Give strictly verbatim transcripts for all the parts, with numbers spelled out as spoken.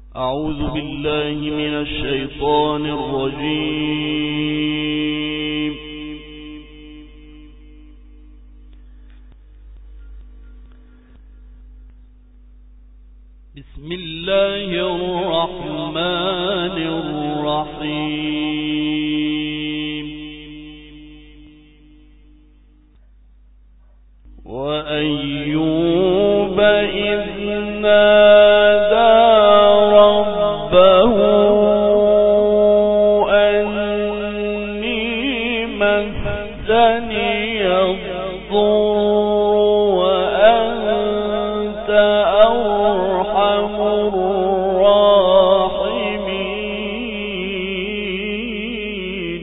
أعوذ بالله من الشيطان الرجيم. بسم الله الرحمن الرحيم. وأيوب إذ نادى ربه أني مسني الضر وأنت أرحم الراحمين.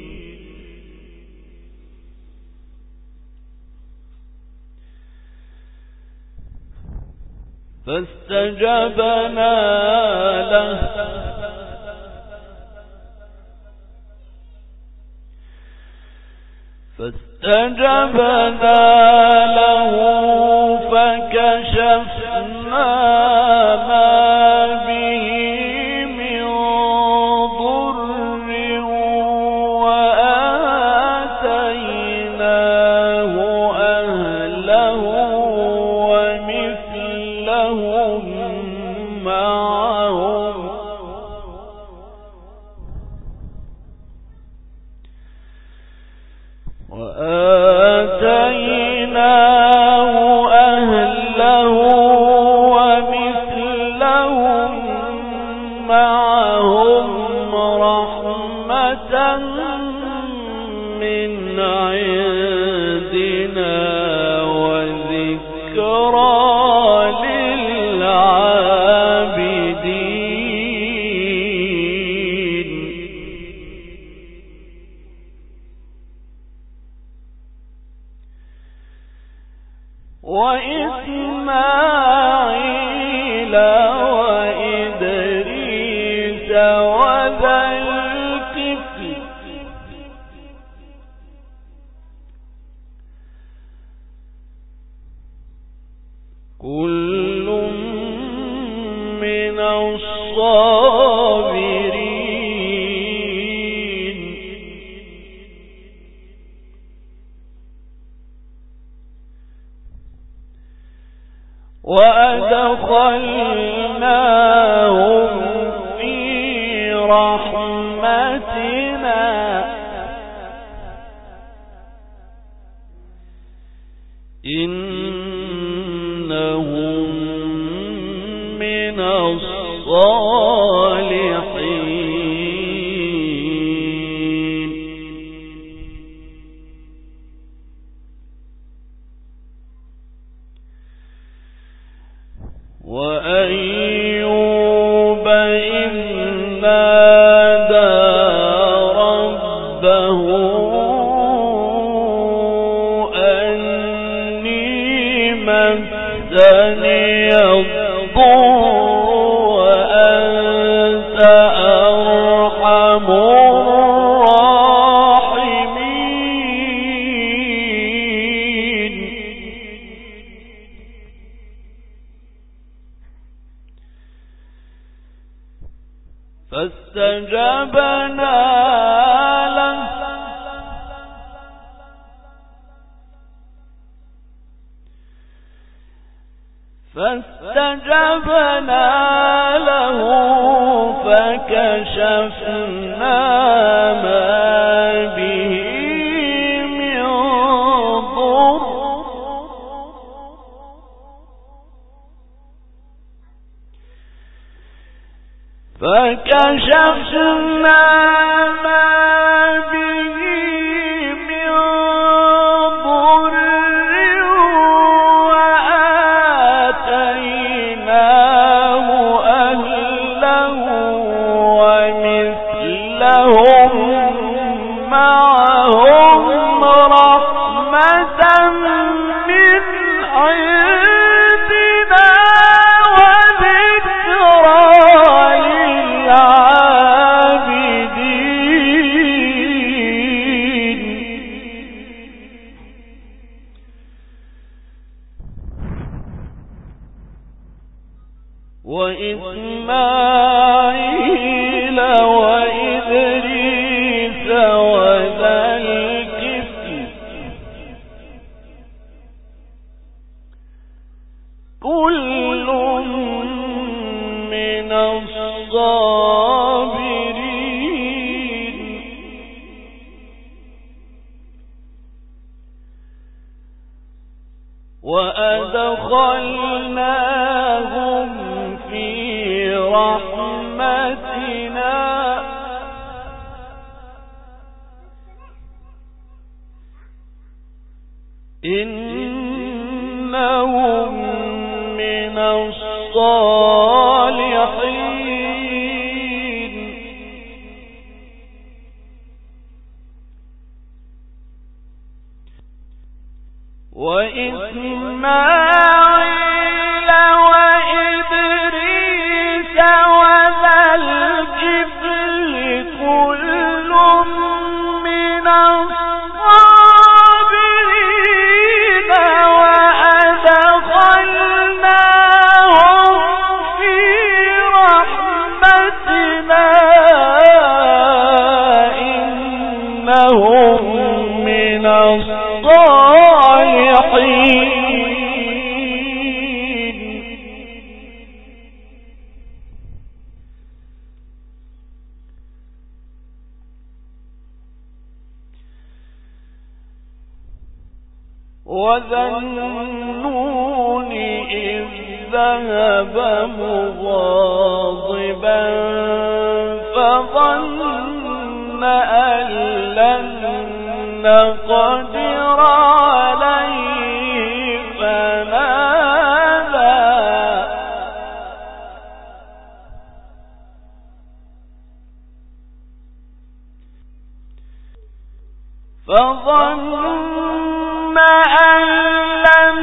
فاستجبنا له فاستجبنا له فكشفنا ما به من ضر وآتيناه أهله ومثلهم معهم وآتيناه أهله ومثلهم معهم رحمة من عندنا وذكرى للعابدين. وإسماعيل وإدريس وذا الكفل كل من الصابرين. وأدخلناهم في رحمتنا إنهم من الصالحين. وأيوب إذ نادى ربه أني مسني الضر وأنت أرحم الراحمين. فاستجبنا له فاستجبنا له فكشفنا ما به من ضر فكشفنا ما به من ضر وآتيناه أهله ومثلهم معهم رحمة من عندنا وذكرى للعابدين. وإسماعيل وإدريس وذا الكفل كل من الصابرين وأدخلناهم في رحمتنا إنهم من الصالحين وإسماعيل وإدريس وذا الكفل كل من الصابرين وأدخلناهم في رحمتنا إنهم من الصالحين وذا النون إذ ذهب مغاضبا فظن أن لن نقدر عليه فنادى فظن أن لن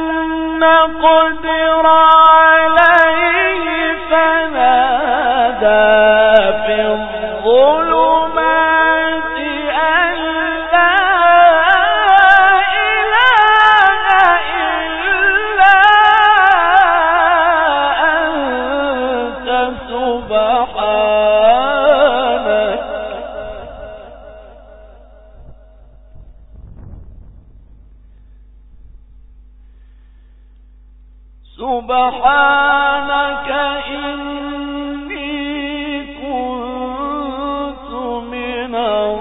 نقدر عليه فنادى في الظلمات أن لا إله إلا أنت سبحانك سبحانك إني كنت من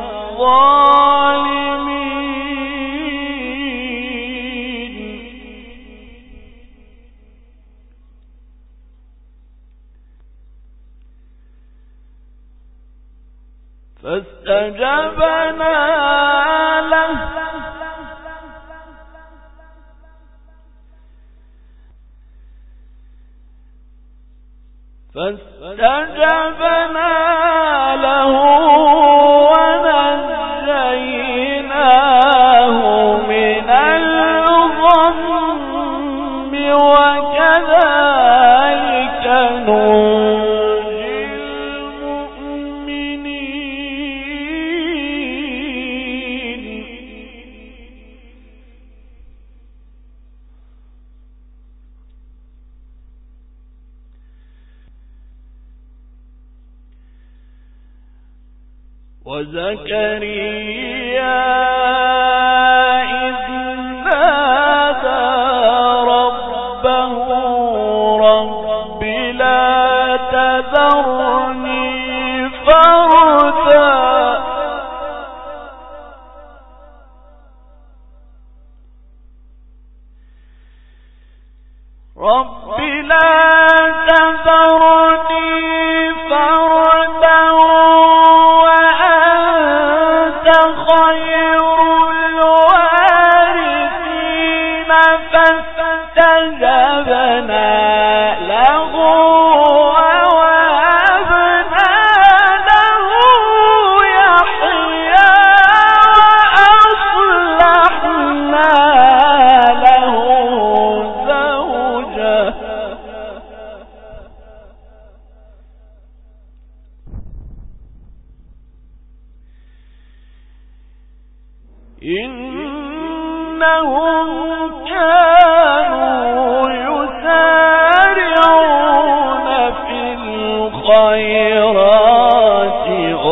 الظالمين فاستجبنا له فاستجبنا له ونجيناه من الغم وكذلك ننجي المؤمنين وزكريا إذ نادى ربه رب لا تذرني فردا رب لا تذرني فردا فاستجبنا له ووهبنا له يحيى وأصلحنا له زوجه إنهم كانوا يسارعون الخيرات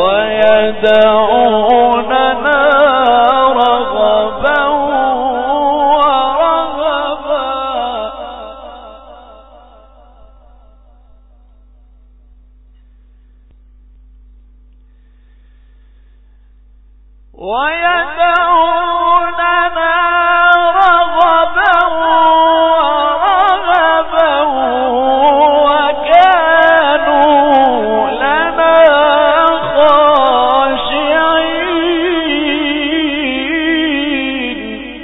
ويدعوننا رغبا ورهبا ويدعوننا رغبا ورهبا وكانوا لنا خاشعين.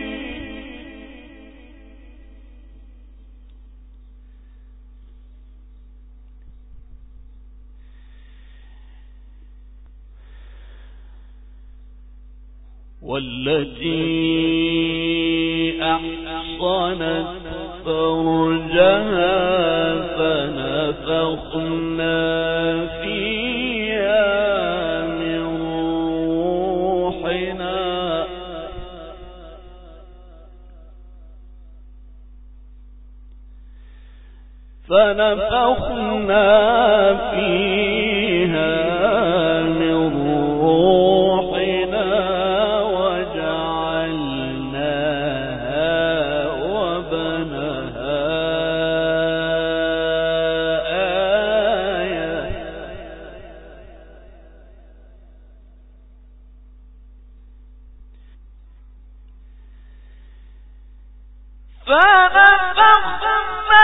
والتي أحصنت فرجها فنفخنا فيها من روحنا فنفخنا فيها من روحنا وجعلناها وبنها آية. فنفخنا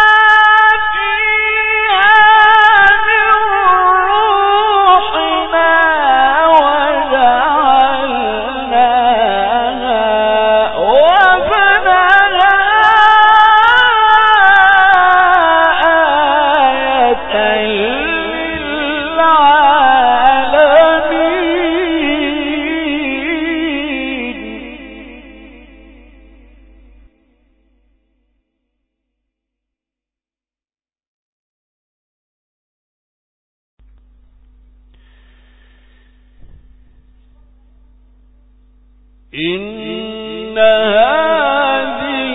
إن هذه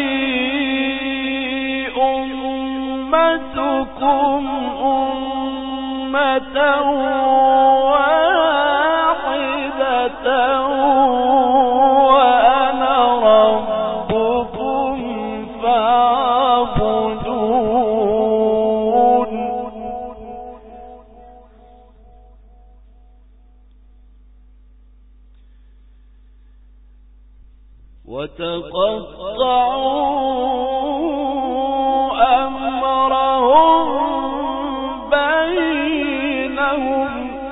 أمتكم أمة واحدة وأنا ربكم فاعبدون. وتقطعوا أمرهم بينهم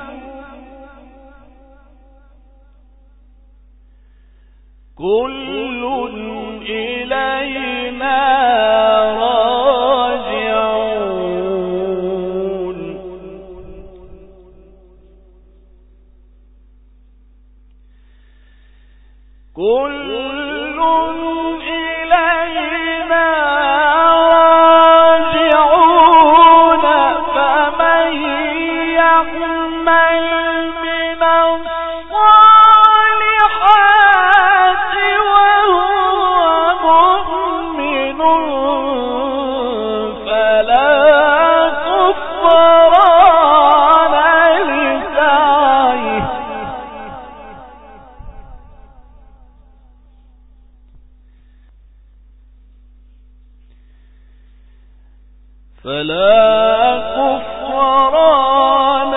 كل إلينا راجعون. كل إلينا راجعون. فمن يعمل من الصالحات وهو مؤمن فلا كفران لسعيه فلا كفران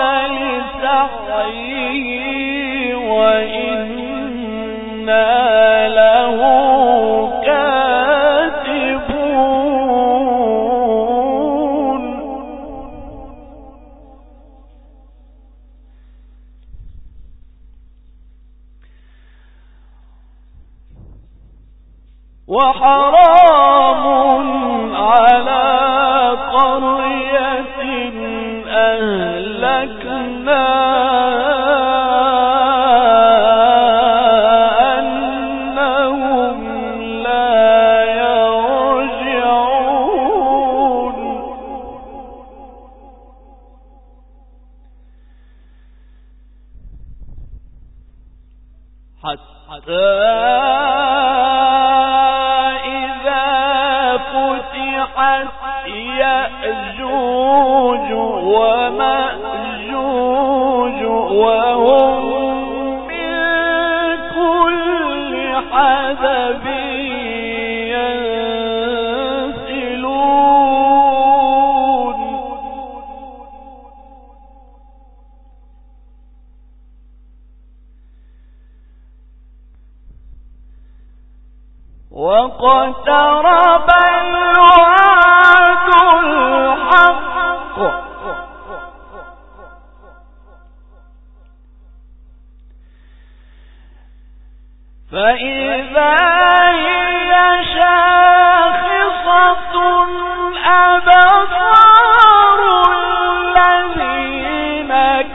لسعيه وإنا له كاتبون. وحرام على قرية أهلكنا أنهم لا يرجعون. حتى يأجوج ومأجوج فإذا هي شاخصة أبصار الذين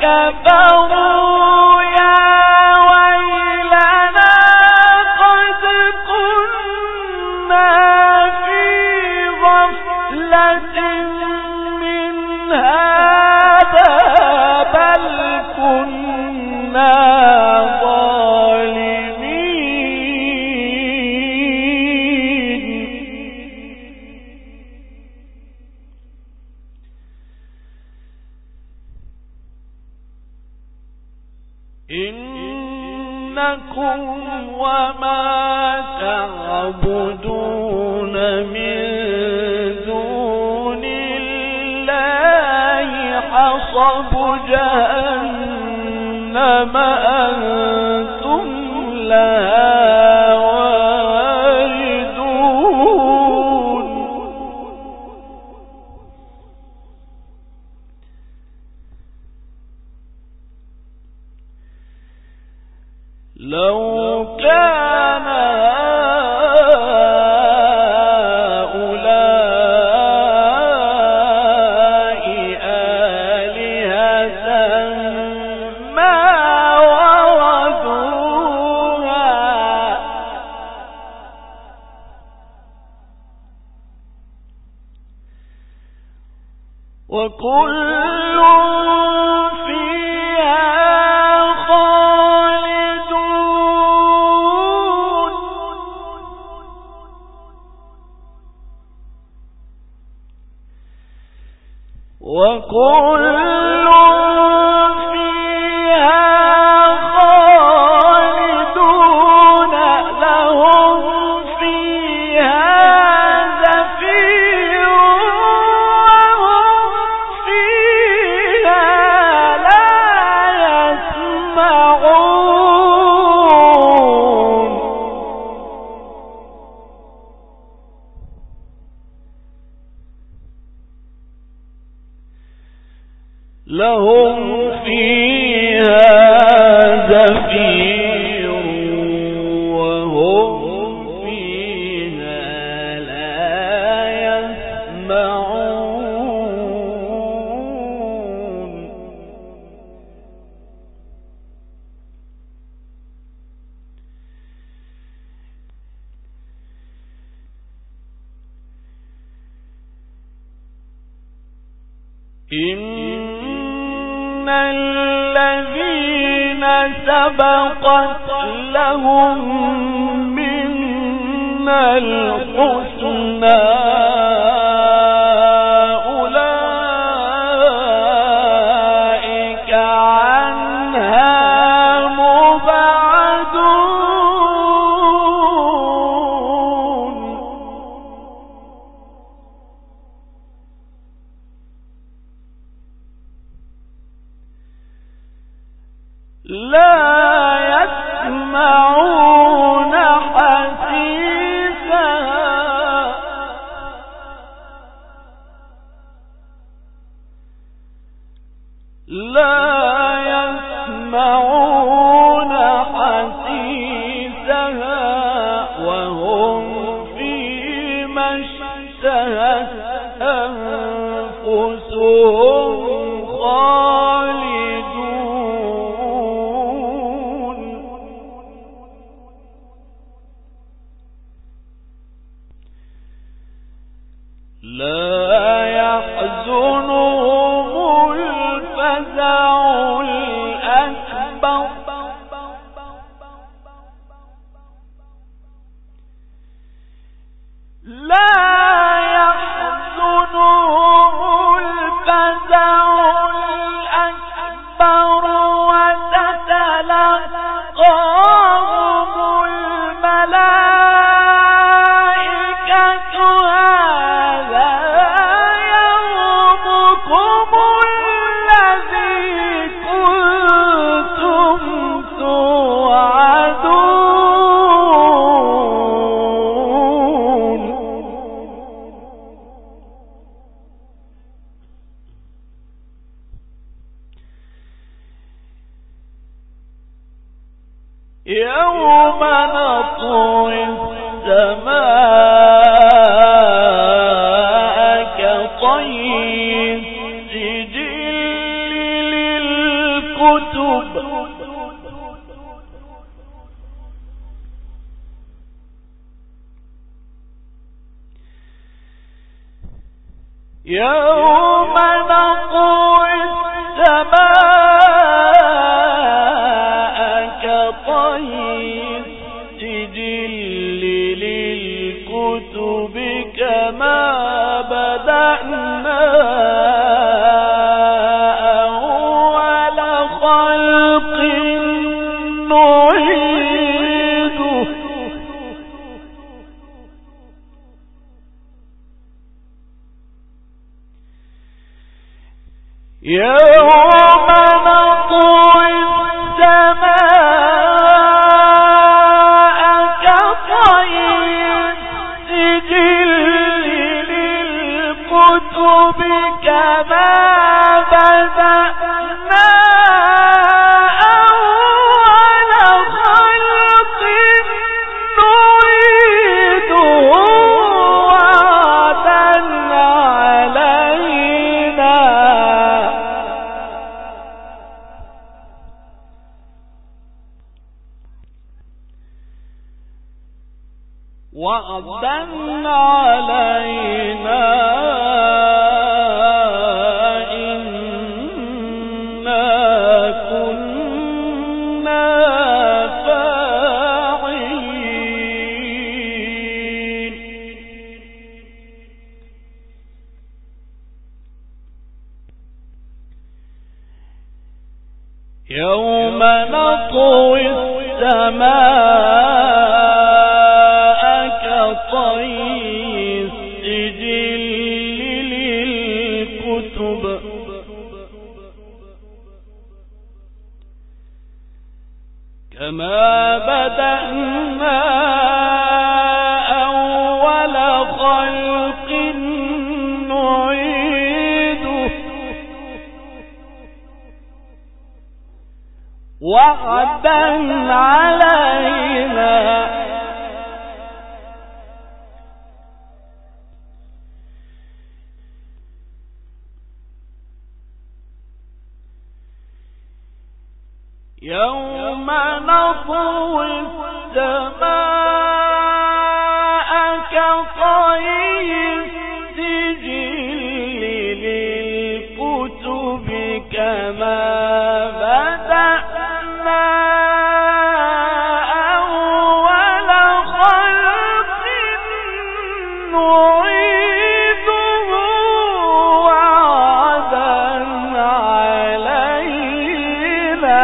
كفروا يا ويلنا قد كنا في غفلة من هذا بل كنا إنكم وما تعبدون من دون الله حصب جهنم أنتم لها واردون لو كان هؤلاء آلهة ما وردوها وكل وكل فيها خالدون لهم فيها زفير وهم فيها لا يسمعون لهم فيها زفير وهم فيها لا يسمعون إن الذين سبقت لهم منا الحسنى أولئك عنها مبعدون لا يسمعون حسيسها لا يسمعون حسيسها وهم فيما اشتهت أنفسهم خالدون لا يحزنهم الفزع الأكبر لا يحزنهم الفزع الأكبر يوم نطوي السماء كطي السجل للكتب يوم نطوي السماء كطي السجل للكتب كما بدأنا أول خلق نعيده يوم نطوي السماء كطي السجل للكتب كما بدأنا أول خلق نعيده وعدا علينا وعدا علينا إنا كنا فاعلين يوم نطوي السماء كطي السجل للكتب كما بدأنا أول خلق نعيده وعدا علينا يوم نطوي السماء كطي السجل للكتب كما بدأنا أول خلق نعيده وعدا علينا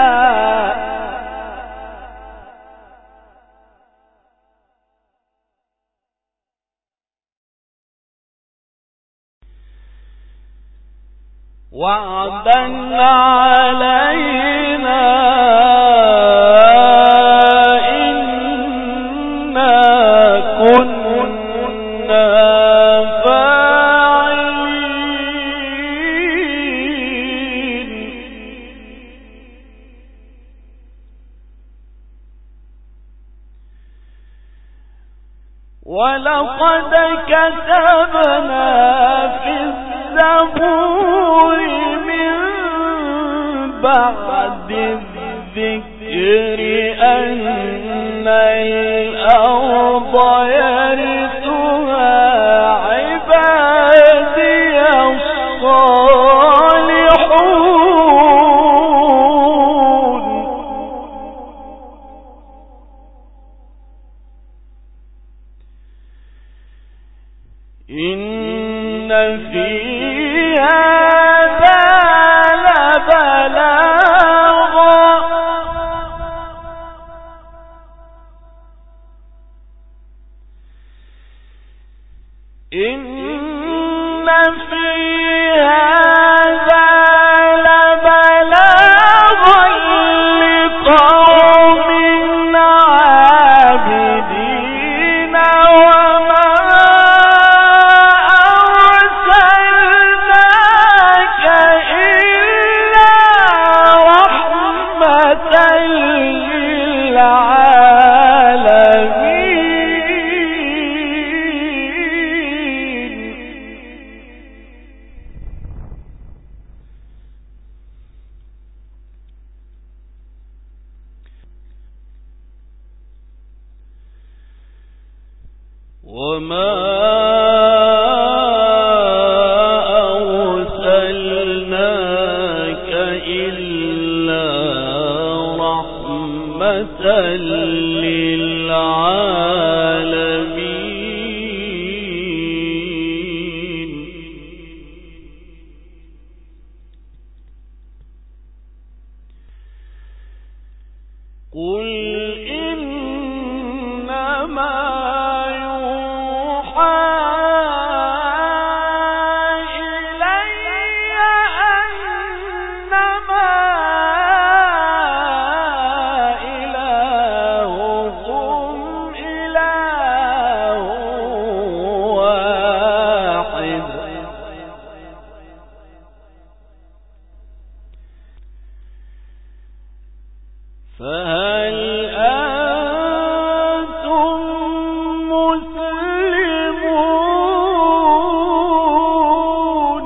وعدا علينا إنا كنا فاعلين ولقد كتبنا في الزبور من بعد الذكر أن الأرض يرثها عبادي الصالحون إن في هذا لبلاغا وما أرسلناك إلا رحمة للعالمين. قل إنما فهل أنتم مسلمون؟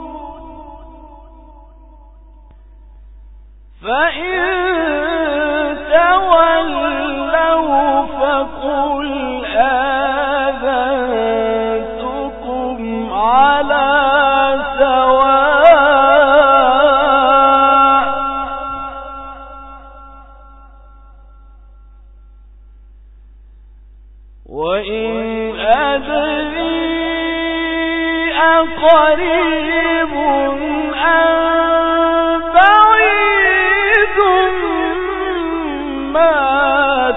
فإن تولوا فقل آذنتكم على وإن أدري أقريب أم بعيد ما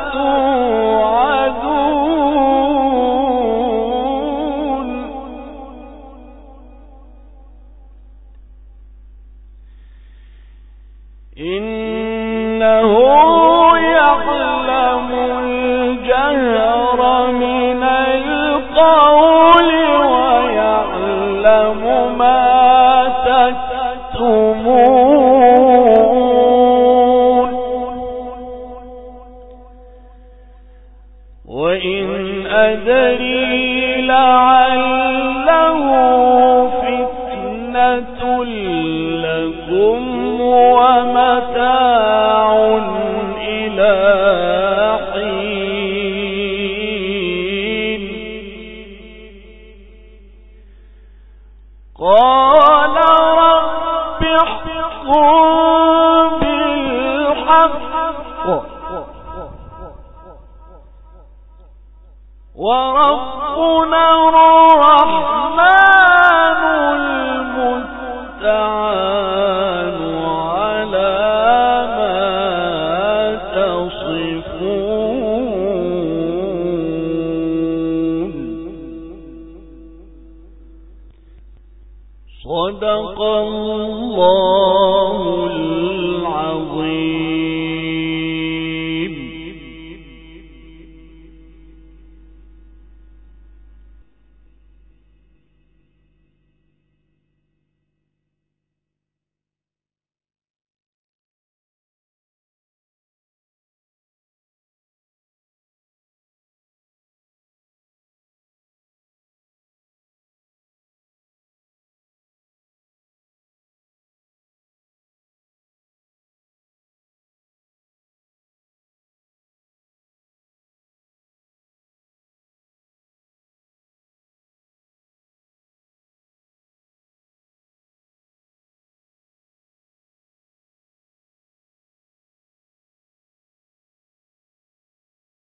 توعدون. إنه يعلم الجهر من القول ويعلم ما تكتمون. وإن أدري لعله فتنة لكم ومتاع إلى حين. قال رب احكم بالحق